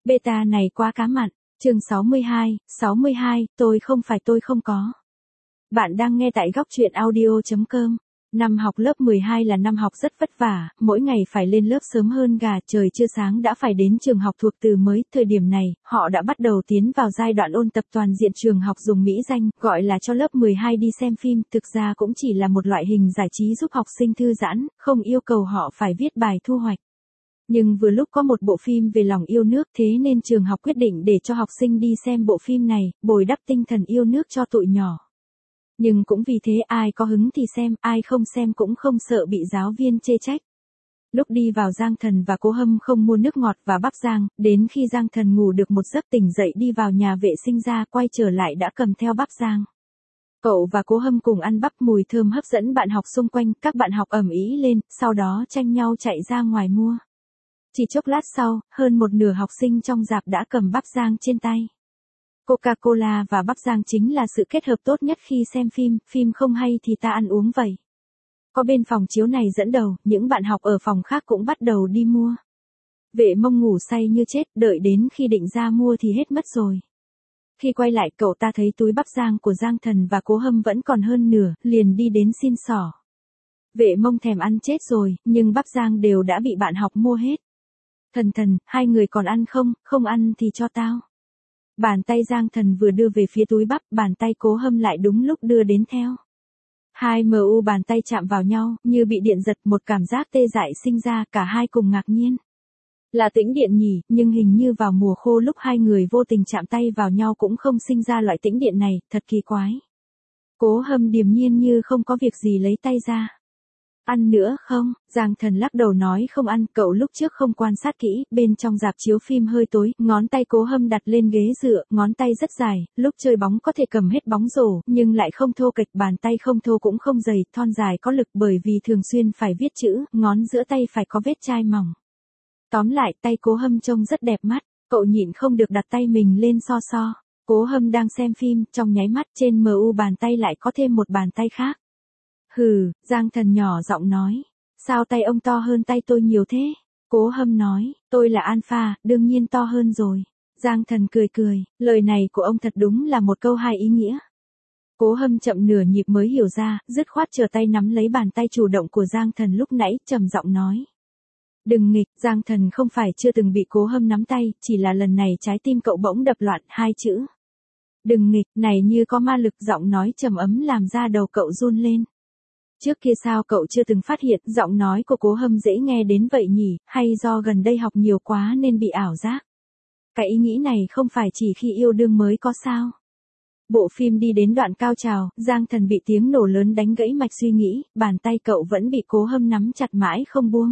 Beta này quá cá mặn. Chương 62, tôi không có. Bạn đang nghe tại góc truyện audio.com. Năm học lớp 12 là năm học rất vất vả, mỗi ngày phải lên lớp sớm hơn gà, trời chưa sáng đã phải đến trường học thuộc từ mới. Thời điểm này, họ đã bắt đầu tiến vào giai đoạn ôn tập toàn diện. Trường học dùng mỹ danh, gọi là cho lớp 12 đi xem phim, thực ra cũng chỉ là một loại hình giải trí giúp học sinh thư giãn, không yêu cầu họ phải viết bài thu hoạch. Nhưng vừa lúc có một bộ phim về lòng yêu nước, thế nên trường học quyết định để cho học sinh đi xem bộ phim này, bồi đắp tinh thần yêu nước cho tụi nhỏ. Nhưng cũng vì thế ai có hứng thì xem, ai không xem cũng không sợ bị giáo viên chê trách. Lúc đi vào Giang Thần và Cố Hâm không mua nước ngọt và bắp rang, đến khi Giang Thần ngủ được một giấc tỉnh dậy đi vào nhà vệ sinh ra, quay trở lại đã cầm theo bắp rang. Cậu và Cố Hâm cùng ăn bắp, mùi thơm hấp dẫn bạn học xung quanh, các bạn học ầm ĩ lên, sau đó tranh nhau chạy ra ngoài mua. Chỉ chốc lát sau, hơn một nửa học sinh trong rạp đã cầm bắp rang trên tay. Coca-Cola và bắp rang chính là sự kết hợp tốt nhất khi xem phim, phim không hay thì ta ăn uống vậy. Có bên phòng chiếu này dẫn đầu, những bạn học ở phòng khác cũng bắt đầu đi mua. Vệ Mông ngủ say như chết, đợi đến khi định ra mua thì hết mất rồi. Khi quay lại cậu ta thấy túi bắp rang của Giang Thần và Cố Hâm vẫn còn hơn nửa, liền đi đến xin xỏ. Vệ Mông thèm ăn chết rồi, nhưng bắp rang đều đã bị bạn học mua hết. Thần, hai người còn ăn không, không ăn thì cho tao. Bàn tay Giang Thần vừa đưa về phía túi bắp, bàn tay Cố Hâm lại đúng lúc đưa đến theo. Hai bàn tay chạm vào nhau, như bị điện giật, một cảm giác tê dại sinh ra, cả hai cùng ngạc nhiên. Là tĩnh điện nhỉ, nhưng hình như vào mùa khô lúc hai người vô tình chạm tay vào nhau cũng không sinh ra loại tĩnh điện này, thật kỳ quái. Cố Hâm điềm nhiên như không có việc gì lấy tay ra. Ăn nữa không? Giang Thần lắc đầu nói không ăn, cậu lúc trước không quan sát kỹ, bên trong rạp chiếu phim hơi tối, ngón tay Cố Hâm đặt lên ghế dựa, ngón tay rất dài, lúc chơi bóng có thể cầm hết bóng rổ, nhưng lại không thô kệch, bàn tay không thô cũng không dày, thon dài có lực bởi vì thường xuyên phải viết chữ, ngón giữa tay phải có vết chai mỏng. Tóm lại, tay Cố Hâm trông rất đẹp mắt, cậu nhịn không được đặt tay mình lên so. Cố Hâm đang xem phim, trong nháy mắt trên bàn tay lại có thêm một bàn tay khác. Hừ, Giang Thần nhỏ giọng nói. Sao tay ông to hơn tay tôi nhiều thế? Cố Hâm nói, tôi là alpha, đương nhiên to hơn rồi. Giang Thần cười, lời này của ông thật đúng là một câu hai ý nghĩa. Cố Hâm chậm nửa nhịp mới hiểu ra, dứt khoát trở tay nắm lấy bàn tay chủ động của Giang Thần lúc nãy, trầm giọng nói. Đừng nghịch, Giang Thần không phải chưa từng bị Cố Hâm nắm tay, chỉ là lần này trái tim cậu bỗng đập loạn, hai chữ. Đừng nghịch, này như có ma lực, giọng nói trầm ấm làm ra đầu cậu run lên. Trước kia sao cậu chưa từng phát hiện giọng nói của Cố Hâm dễ nghe đến vậy nhỉ, hay do gần đây học nhiều quá nên bị ảo giác? Cái ý nghĩ này không phải chỉ khi yêu đương mới có sao? Bộ phim đi đến đoạn cao trào, Giang Thần bị tiếng nổ lớn đánh gãy mạch suy nghĩ, bàn tay cậu vẫn bị Cố Hâm nắm chặt mãi không buông.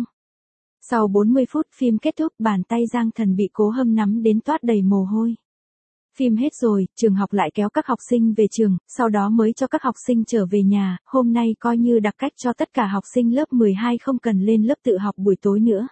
Sau 40 phút phim kết thúc, bàn tay Giang Thần bị Cố Hâm nắm đến toát đầy mồ hôi. Phim hết rồi, trường học lại kéo các học sinh về trường, sau đó mới cho các học sinh trở về nhà, hôm nay coi như đặc cách cho tất cả học sinh lớp 12 không cần lên lớp tự học buổi tối nữa.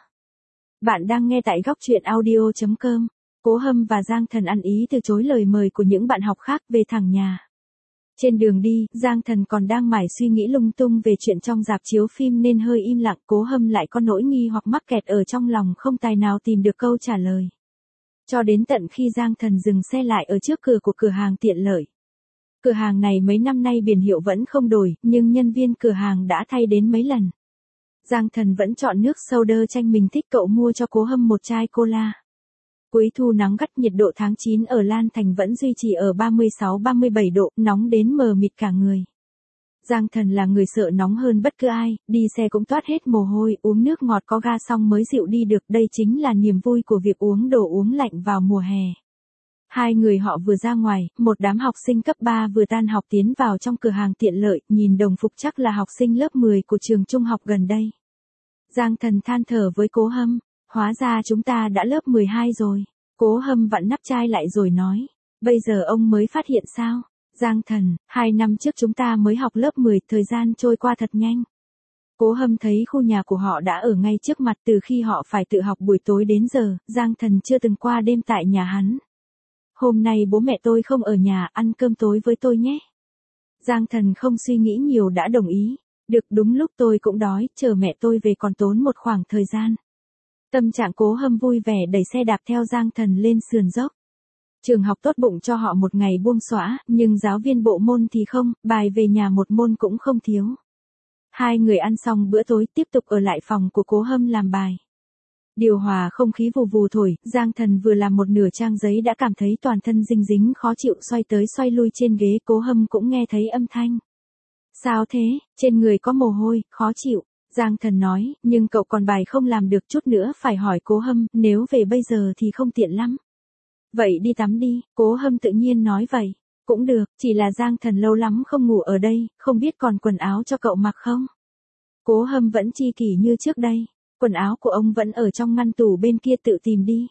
Bạn đang nghe tại góc truyện audio.com. Cố Hâm và Giang Thần ăn ý từ chối lời mời của những bạn học khác, về thẳng nhà. Trên đường đi, Giang Thần còn đang mải suy nghĩ lung tung về chuyện trong rạp chiếu phim nên hơi im lặng, Cố Hâm lại có nỗi nghi hoặc mắc kẹt ở trong lòng không tài nào tìm được câu trả lời. Cho đến tận khi Giang Thần dừng xe lại ở trước cửa của cửa hàng tiện lợi. Cửa hàng này mấy năm nay biển hiệu vẫn không đổi, nhưng nhân viên cửa hàng đã thay đến mấy lần. Giang Thần vẫn chọn nước soda chanh mình thích, cậu mua cho Cố Hâm một chai cola. Cuối thu nắng gắt, nhiệt độ tháng 9 ở Lan Thành vẫn duy trì ở 36-37 độ, nóng đến mờ mịt cả người. Giang Thần là người sợ nóng hơn bất cứ ai, đi xe cũng toát hết mồ hôi, uống nước ngọt có ga xong mới dịu đi được, đây chính là niềm vui của việc uống đồ uống lạnh vào mùa hè. Hai người họ vừa ra ngoài, một đám học sinh cấp 3 vừa tan học tiến vào trong cửa hàng tiện lợi, nhìn đồng phục chắc là học sinh lớp 10 của trường trung học gần đây. Giang Thần than thở với Cố Hâm, hóa ra chúng ta đã lớp 12 rồi. Cố Hâm vặn nắp chai lại rồi nói, bây giờ ông mới phát hiện sao? Giang Thần, 2 năm trước chúng ta mới học lớp 10, thời gian trôi qua thật nhanh. Cố Hâm thấy khu nhà của họ đã ở ngay trước mặt, từ khi họ phải tự học buổi tối đến giờ, Giang Thần chưa từng qua đêm tại nhà hắn. Hôm nay bố mẹ tôi không ở nhà, ăn cơm tối với tôi nhé. Giang Thần không suy nghĩ nhiều đã đồng ý. Được, đúng lúc tôi cũng đói, chờ mẹ tôi về còn tốn một khoảng thời gian. Tâm trạng Cố Hâm vui vẻ đẩy xe đạp theo Giang Thần lên sườn dốc. Trường học tốt bụng cho họ một ngày buông xõa, nhưng giáo viên bộ môn thì không, bài về nhà một môn cũng không thiếu. Hai người ăn xong bữa tối tiếp tục ở lại phòng của Cố Hâm làm bài. Điều hòa không khí vù vù thổi, Giang Thần vừa làm một nửa trang giấy đã cảm thấy toàn thân dinh dính khó chịu, xoay tới xoay lui trên ghế. Cố Hâm cũng nghe thấy âm thanh. Sao thế, trên người có mồ hôi, khó chịu. Giang Thần nói, nhưng cậu còn bài không làm được, chút nữa phải hỏi Cố Hâm, nếu về bây giờ thì không tiện lắm. Vậy đi tắm đi, Cố Hâm tự nhiên nói vậy. Cũng được, chỉ là Giang Thần lâu lắm không ngủ ở đây, không biết còn quần áo cho cậu mặc không? Cố Hâm vẫn chi kỷ như trước đây. Quần áo của ông vẫn ở trong ngăn tủ bên kia, tự tìm đi.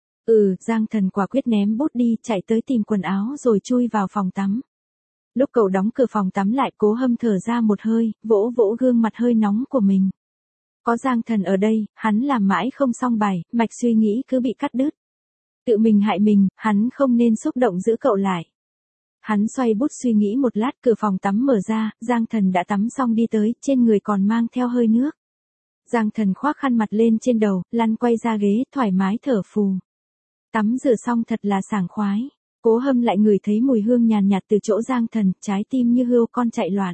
Giang Thần quả quyết ném bút đi, chạy tới tìm quần áo rồi chui vào phòng tắm. Lúc cậu đóng cửa phòng tắm lại, Cố Hâm thở ra một hơi, vỗ vỗ gương mặt hơi nóng của mình. Có Giang Thần ở đây, hắn làm mãi không xong bài, mạch suy nghĩ cứ bị cắt đứt. Tự mình hại mình, hắn không nên xúc động giữ cậu lại. Hắn xoay bút suy nghĩ một lát, cửa phòng tắm mở ra, Giang Thần đã tắm xong đi tới, trên người còn mang theo hơi nước. Giang Thần khoác khăn mặt lên trên đầu, lăn quay ra ghế, thoải mái thở phù. Tắm rửa xong thật là sảng khoái. Cố Hâm lại ngửi thấy mùi hương nhàn nhạt từ chỗ Giang Thần, trái tim như hươu con chạy loạn.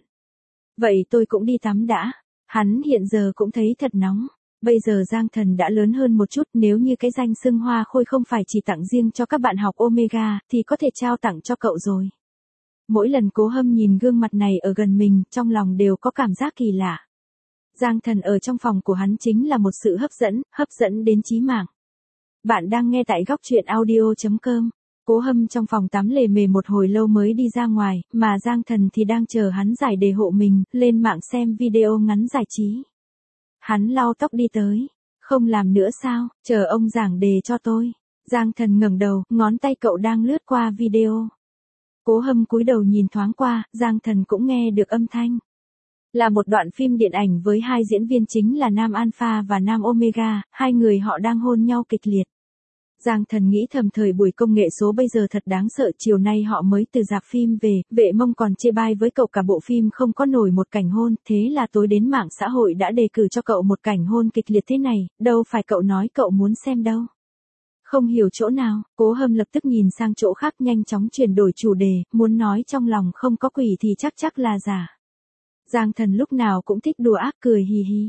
Vậy tôi cũng đi tắm đã. Hắn hiện giờ cũng thấy thật nóng. Bây giờ Giang Thần đã lớn hơn một chút, nếu như cái danh xưng Hoa Khôi không phải chỉ tặng riêng cho các bạn học Omega, thì có thể trao tặng cho cậu rồi. Mỗi lần Cố Hâm nhìn gương mặt này ở gần mình, trong lòng đều có cảm giác kỳ lạ. Giang Thần ở trong phòng của hắn chính là một sự hấp dẫn đến chí mạng. Bạn đang nghe tại góc truyện audio.com. Cố Hâm trong phòng tắm lề mề một hồi lâu mới đi ra ngoài, mà Giang Thần thì đang chờ hắn giải đề hộ mình, lên mạng xem video ngắn giải trí. Hắn lau tóc đi tới. Không làm nữa sao, chờ ông giảng đề cho tôi. Giang Thần ngẩng đầu, ngón tay cậu đang lướt qua video. Cố Hâm cúi đầu nhìn thoáng qua, Giang Thần cũng nghe được âm thanh. Là một đoạn phim điện ảnh với hai diễn viên chính là nam Alpha và nam Omega, hai người họ đang hôn nhau kịch liệt. Giang Thần nghĩ thầm, thời buổi công nghệ số bây giờ thật đáng sợ, chiều nay họ mới từ rạp phim về, Vệ Mông còn chê bai với cậu cả bộ phim không có nổi một cảnh hôn, thế là tối đến mạng xã hội đã đề cử cho cậu một cảnh hôn kịch liệt thế này, đâu phải cậu nói cậu muốn xem đâu. Không hiểu chỗ nào, Cố Hâm lập tức nhìn sang chỗ khác, nhanh chóng chuyển đổi chủ đề, muốn nói trong lòng không có quỷ thì chắc là giả. Giang Thần lúc nào cũng thích đùa ác, cười hì hì.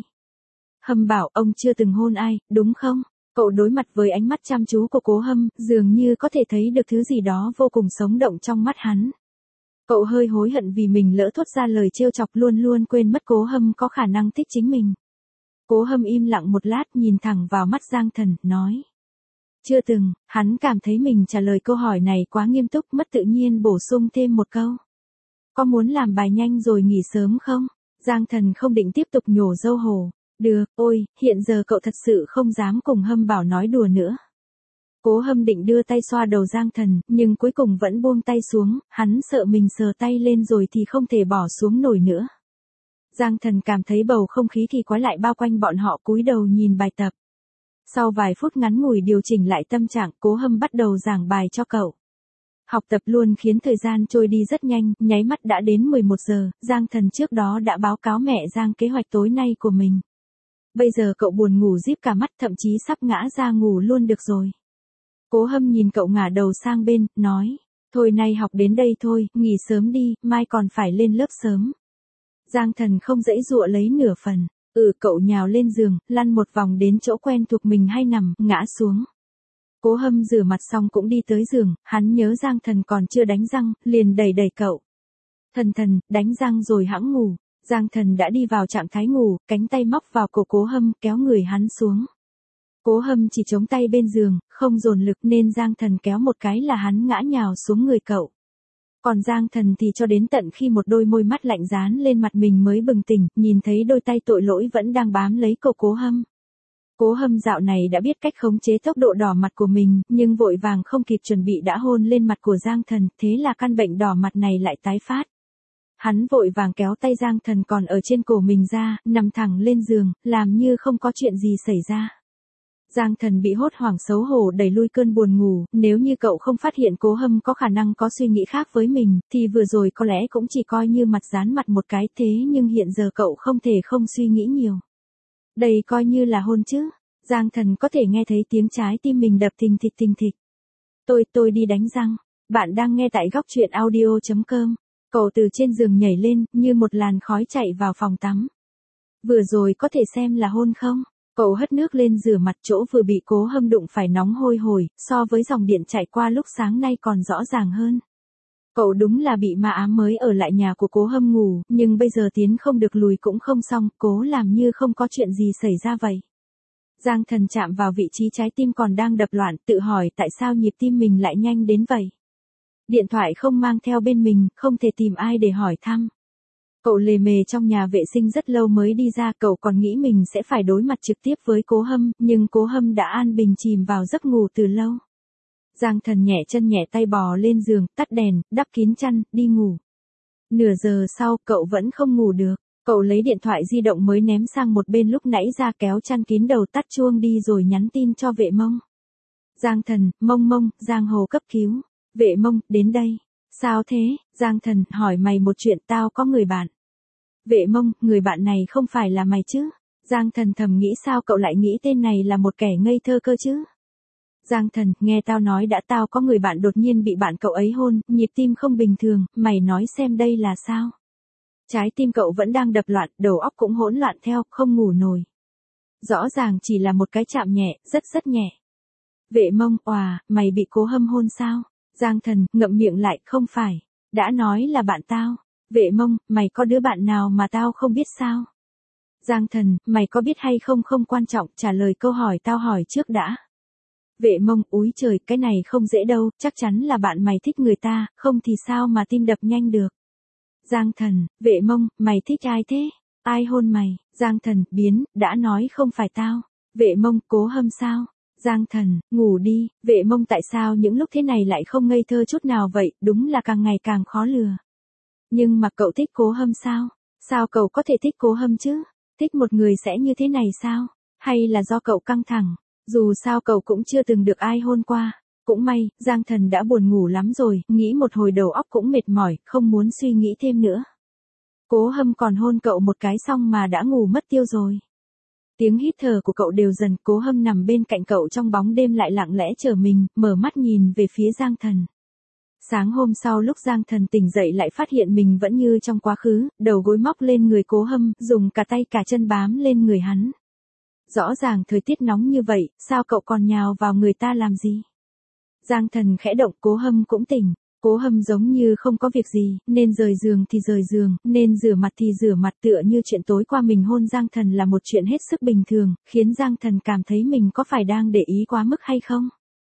Hâm bảo, ông chưa từng hôn ai, đúng không? Cậu đối mặt với ánh mắt chăm chú của Cố Hâm, dường như có thể thấy được thứ gì đó vô cùng sống động trong mắt hắn. Cậu hơi hối hận vì mình lỡ thốt ra lời trêu chọc, luôn luôn quên mất Cố Hâm có khả năng thích chính mình. Cố Hâm im lặng một lát, nhìn thẳng vào mắt Giang Thần, nói. Chưa từng. Hắn cảm thấy mình trả lời câu hỏi này quá nghiêm túc, mất tự nhiên bổ sung thêm một câu. Có muốn làm bài nhanh rồi nghỉ sớm không? Giang Thần không định tiếp tục nhổ dâu hổ. Được, ôi, hiện giờ cậu thật sự không dám cùng Hâm bảo nói đùa nữa. Cố Hâm định đưa tay xoa đầu Giang Thần, nhưng cuối cùng vẫn buông tay xuống, hắn sợ mình sờ tay lên rồi thì không thể bỏ xuống nổi nữa. Giang Thần cảm thấy bầu không khí kỳ quái lại bao quanh bọn họ, cúi đầu nhìn bài tập. Sau vài phút ngắn ngủi điều chỉnh lại tâm trạng, Cố Hâm bắt đầu giảng bài cho cậu. Học tập luôn khiến thời gian trôi đi rất nhanh, nháy mắt đã đến 11 giờ, Giang Thần trước đó đã báo cáo mẹ Giang kế hoạch tối nay của mình. Bây giờ cậu buồn ngủ díp cả mắt, thậm chí sắp ngã ra ngủ luôn được rồi. Cố Hâm nhìn cậu ngả đầu sang bên, nói, thôi nay học đến đây thôi, nghỉ sớm đi, mai còn phải lên lớp sớm. Giang Thần không dãy dụa lấy nửa phần, cậu nhào lên giường, lăn một vòng đến chỗ quen thuộc mình hay nằm, ngã xuống. Cố Hâm rửa mặt xong cũng đi tới giường, hắn nhớ Giang Thần còn chưa đánh răng, liền đẩy cậu. Thần, đánh răng rồi hẵng ngủ. Giang Thần đã đi vào trạng thái ngủ, cánh tay móc vào cổ Cố Hâm, kéo người hắn xuống. Cố Hâm chỉ chống tay bên giường, không dồn lực nên Giang Thần kéo một cái là hắn ngã nhào xuống người cậu. Còn Giang Thần thì cho đến tận khi một đôi môi mắt lạnh dán lên mặt mình mới bừng tỉnh, nhìn thấy đôi tay tội lỗi vẫn đang bám lấy cổ Cố Hâm. Cố Hâm dạo này đã biết cách khống chế tốc độ đỏ mặt của mình, nhưng vội vàng không kịp chuẩn bị đã hôn lên mặt của Giang Thần, thế là căn bệnh đỏ mặt này lại tái phát. Hắn vội vàng kéo tay Giang Thần còn ở trên cổ mình ra, nằm thẳng lên giường, làm như không có chuyện gì xảy ra. Giang Thần bị hốt hoảng xấu hổ đẩy lui cơn buồn ngủ, nếu như cậu không phát hiện Cố Hâm có khả năng có suy nghĩ khác với mình, thì vừa rồi có lẽ cũng chỉ coi như mặt dán mặt một cái, thế nhưng hiện giờ cậu không thể không suy nghĩ nhiều. Đây coi như là hôn chứ? Giang Thần có thể nghe thấy tiếng trái tim mình đập thình thịch thình thịch. Tôi đi đánh răng. Bạn đang nghe tại góc truyện audio.com. Cậu từ trên giường nhảy lên, như một làn khói chạy vào phòng tắm. Vừa rồi có thể xem là hôn không? Cậu hất nước lên rửa mặt, chỗ vừa bị Cố Hâm đụng phải nóng hôi hổi, so với dòng điện chạy qua lúc sáng nay còn rõ ràng hơn. Cậu đúng là bị ma ám mới ở lại nhà của Cố Hâm ngủ, nhưng bây giờ tiến không được lùi cũng không xong, cố làm như không có chuyện gì xảy ra vậy. Giang Thần chạm vào vị trí trái tim còn đang đập loạn, tự hỏi tại sao nhịp tim mình lại nhanh đến vậy. Điện thoại không mang theo bên mình, không thể tìm ai để hỏi thăm. Cậu lề mề trong nhà vệ sinh rất lâu mới đi ra, cậu còn nghĩ mình sẽ phải đối mặt trực tiếp với Cố Hâm, nhưng Cố Hâm đã an bình chìm vào giấc ngủ từ lâu. Giang Thần nhẹ chân nhẹ tay bò lên giường, tắt đèn, đắp kín chăn, đi ngủ. Nửa giờ sau, cậu vẫn không ngủ được. Cậu lấy điện thoại di động mới ném sang một bên lúc nãy ra, kéo chăn kín đầu, tắt chuông đi rồi nhắn tin cho Vệ Mông. Giang Thần, Mông, Giang Hồ cấp cứu. Vệ Mông, đến đây. Sao thế? Giang Thần, hỏi mày một chuyện, tao có người bạn. Vệ Mông, người bạn này không phải là mày chứ? Giang Thần thầm nghĩ sao cậu lại nghĩ tên này là một kẻ ngây thơ cơ chứ? Giang Thần, nghe tao nói đã, tao có người bạn đột nhiên bị bạn cậu ấy hôn, nhịp tim không bình thường, mày nói xem đây là sao? Trái tim cậu vẫn đang đập loạn, đầu óc cũng hỗn loạn theo, không ngủ nổi. Rõ ràng chỉ là một cái chạm nhẹ, rất nhẹ. Vệ Mông, mày bị Cố Hâm hôn sao? Giang Thần, ngậm miệng lại, không phải. Đã nói là bạn tao. Vệ Mông, mày có đứa bạn nào mà tao không biết sao? Giang Thần, mày có biết hay không không quan trọng, trả lời câu hỏi tao hỏi trước đã. Vệ Mông, úi trời, cái này không dễ đâu, chắc chắn là bạn mày thích người ta, không thì sao mà tim đập nhanh được. Giang Thần, Vệ Mông, mày thích ai thế? Ai hôn mày? Giang Thần, biến, đã nói không phải tao. Vệ Mông, Cố Hâm sao? Giang Thần, ngủ đi. Vệ Mông, tại sao những lúc thế này lại không ngây thơ chút nào vậy, đúng là càng ngày càng khó lừa. Nhưng mà cậu thích Cố Hâm sao? Sao cậu có thể thích Cố Hâm chứ? Thích một người sẽ như thế này sao? Hay là do cậu căng thẳng? Dù sao cậu cũng chưa từng được ai hôn qua. Cũng may, Giang Thần đã buồn ngủ lắm rồi, nghĩ một hồi đầu óc cũng mệt mỏi, không muốn suy nghĩ thêm nữa. Cố Hâm còn hôn cậu một cái xong mà đã ngủ mất tiêu rồi. Tiếng hít thở của cậu đều dần, Cố Hâm nằm bên cạnh cậu trong bóng đêm lại lặng lẽ chờ mình, mở mắt nhìn về phía Giang Thần. Sáng hôm sau lúc Giang Thần tỉnh dậy lại phát hiện mình vẫn như trong quá khứ, đầu gối móc lên người Cố Hâm, dùng cả tay cả chân bám lên người hắn. Rõ ràng thời tiết nóng như vậy, sao cậu còn nhào vào người ta làm gì? Giang Thần khẽ động, Cố Hâm cũng tỉnh. Cố Hâm giống như không có việc gì, nên rời giường thì rời giường, nên rửa mặt thì rửa mặt, tựa như chuyện tối qua mình hôn Giang Thần là một chuyện hết sức bình thường, khiến Giang Thần cảm thấy mình có phải đang để ý quá mức hay không?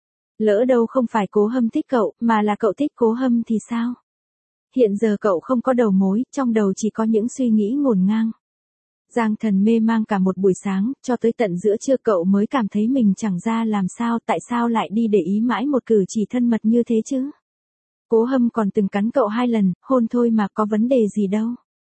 Lỡ đâu không phải Cố Hâm thích cậu, mà là cậu thích Cố Hâm thì sao? Hiện giờ cậu không có đầu mối, trong đầu chỉ có những suy nghĩ ngổn ngang. Giang Thần mê mang cả một buổi sáng, cho tới tận giữa trưa cậu mới cảm thấy mình chẳng ra làm sao, tại sao lại đi để ý mãi một cử chỉ thân mật như thế chứ? Cố Hâm còn từng cắn cậu 2 lần, hôn thôi mà có vấn đề gì đâu.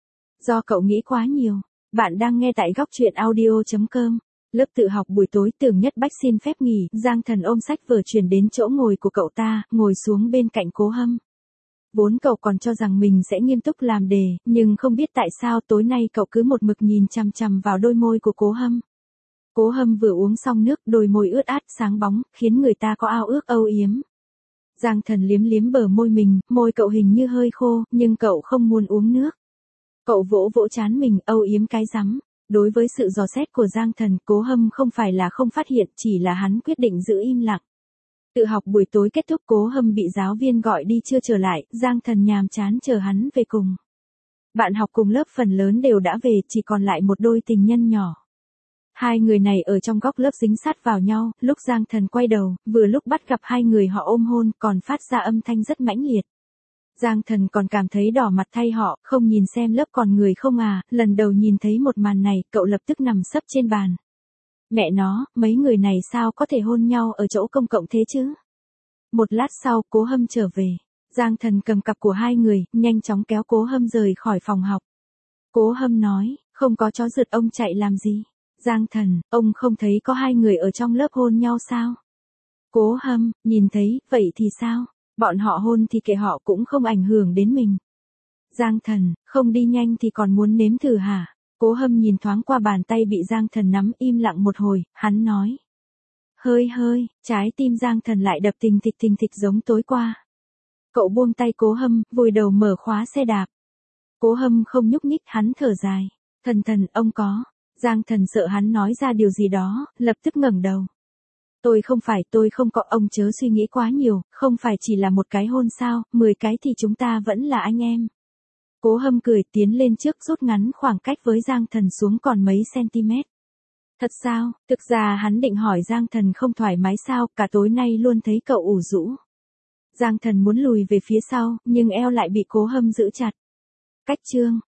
Do cậu nghĩ quá nhiều. Bạn đang nghe tại góc truyện audio.com. Lớp tự học buổi tối, Tưởng Nhất Bách xin phép nghỉ, Giang Thần ôm sách vở chuyển đến chỗ ngồi của cậu ta, ngồi xuống bên cạnh Cố Hâm. Vốn cậu còn cho rằng mình sẽ nghiêm túc làm đề, nhưng không biết tại sao tối nay cậu cứ một mực nhìn chằm chằm vào đôi môi của Cố Hâm. Cố Hâm vừa uống xong nước, đôi môi ướt át sáng bóng, khiến người ta có ao ước âu yếm. Giang Thần liếm liếm bờ môi mình, môi cậu hình như hơi khô, nhưng cậu không muốn uống nước. Cậu vỗ vỗ trán mình, âu yếm cái rắm. Đối với sự dò xét của Giang Thần, Cố Hâm không phải là không phát hiện, chỉ là hắn quyết định giữ im lặng. Tự học buổi tối kết thúc, Cố Hâm bị giáo viên gọi đi chưa trở lại, Giang Thần nhàm chán chờ hắn về cùng. Bạn học cùng lớp phần lớn đều đã về, chỉ còn lại một đôi tình nhân nhỏ. Hai người này ở trong góc lớp dính sát vào nhau, lúc Giang Thần quay đầu, vừa lúc bắt gặp hai người họ ôm hôn, còn phát ra âm thanh rất mãnh liệt. Giang Thần còn cảm thấy đỏ mặt thay họ, không nhìn xem lớp còn người không lần đầu nhìn thấy một màn này, cậu lập tức nằm sấp trên bàn. Mẹ nó, mấy người này sao có thể hôn nhau ở chỗ công cộng thế chứ? Một lát sau, Cố Hâm trở về. Giang Thần cầm cặp của hai người, nhanh chóng kéo Cố Hâm rời khỏi phòng học. Cố Hâm nói, không có chó rượt ông chạy làm gì? Giang Thần, ông không thấy có hai người ở trong lớp hôn nhau sao? Cố Hâm, nhìn thấy, vậy thì sao? Bọn họ hôn thì kệ họ, cũng không ảnh hưởng đến mình. Giang Thần, không đi nhanh thì còn muốn nếm thử hả? Cố Hâm nhìn thoáng qua bàn tay bị Giang Thần nắm, im lặng một hồi, hắn nói. Hơi hơi, trái tim Giang Thần lại đập thình thịch giống tối qua. Cậu buông tay Cố Hâm, vùi đầu mở khóa xe đạp. Cố Hâm không nhúc nhích, hắn thở dài. Thần, ông có. Giang Thần sợ hắn nói ra điều gì đó, lập tức ngẩng đầu. Tôi không có, ông chớ suy nghĩ quá nhiều, không phải chỉ là một cái hôn sao, 10 cái thì chúng ta vẫn là anh em. Cố Hâm cười, tiến lên trước rút ngắn khoảng cách với Giang Thần xuống còn mấy cm. Thật sao, thực ra hắn định hỏi Giang Thần không thoải mái sao, cả tối nay luôn thấy cậu ủ rũ. Giang Thần muốn lùi về phía sau, nhưng eo lại bị Cố Hâm giữ chặt. Cách chương.